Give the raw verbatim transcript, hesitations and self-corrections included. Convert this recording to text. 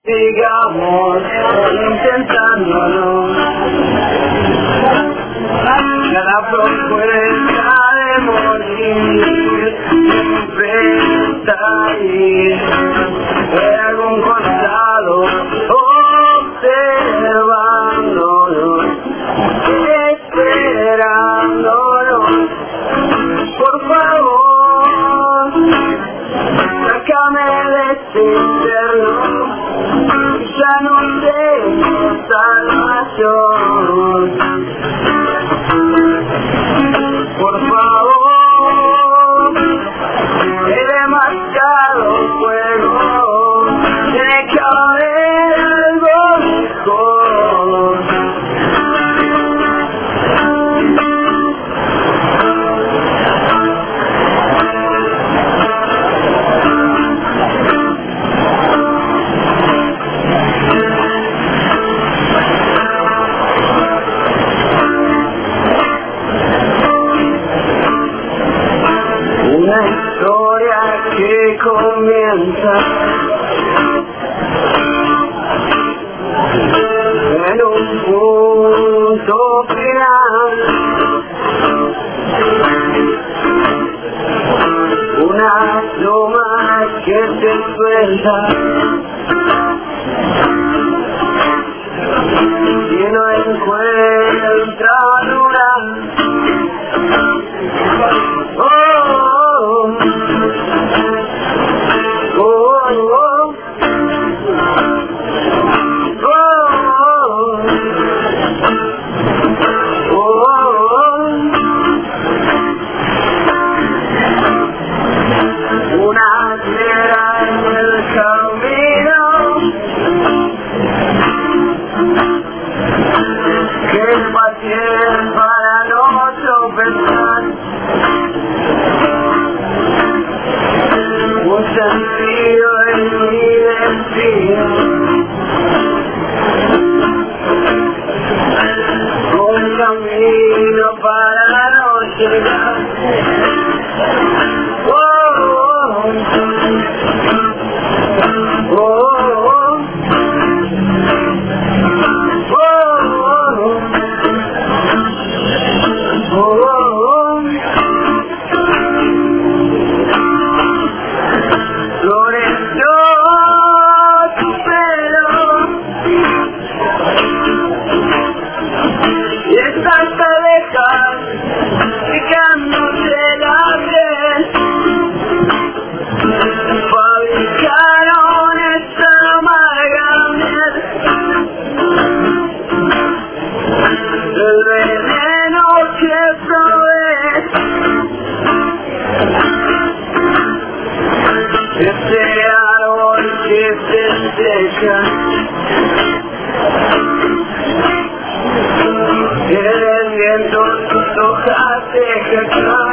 Sigamos intentándolo. La propuesta de morir siempre está ahí, de algún costado, observándolo, esperándolo. Por favor, sácame de este infierno. Ya no tengo salvación. Por favor, es demasiado fuego. Tiene que haber algo mejor. Una historia que comienza en un punto final, una pluma que se suelta y no encuentra lugar. Para no tropezar, un sentido en mi destino, un camino para no llegar. Oh, oh, oh, oh, oh, oh. Floreció tu pelo y estas abejas picándose la piel fabricaron esta amarga miel. El veneno que probé, este árbol que se seca, el viento sus hojas deja caer.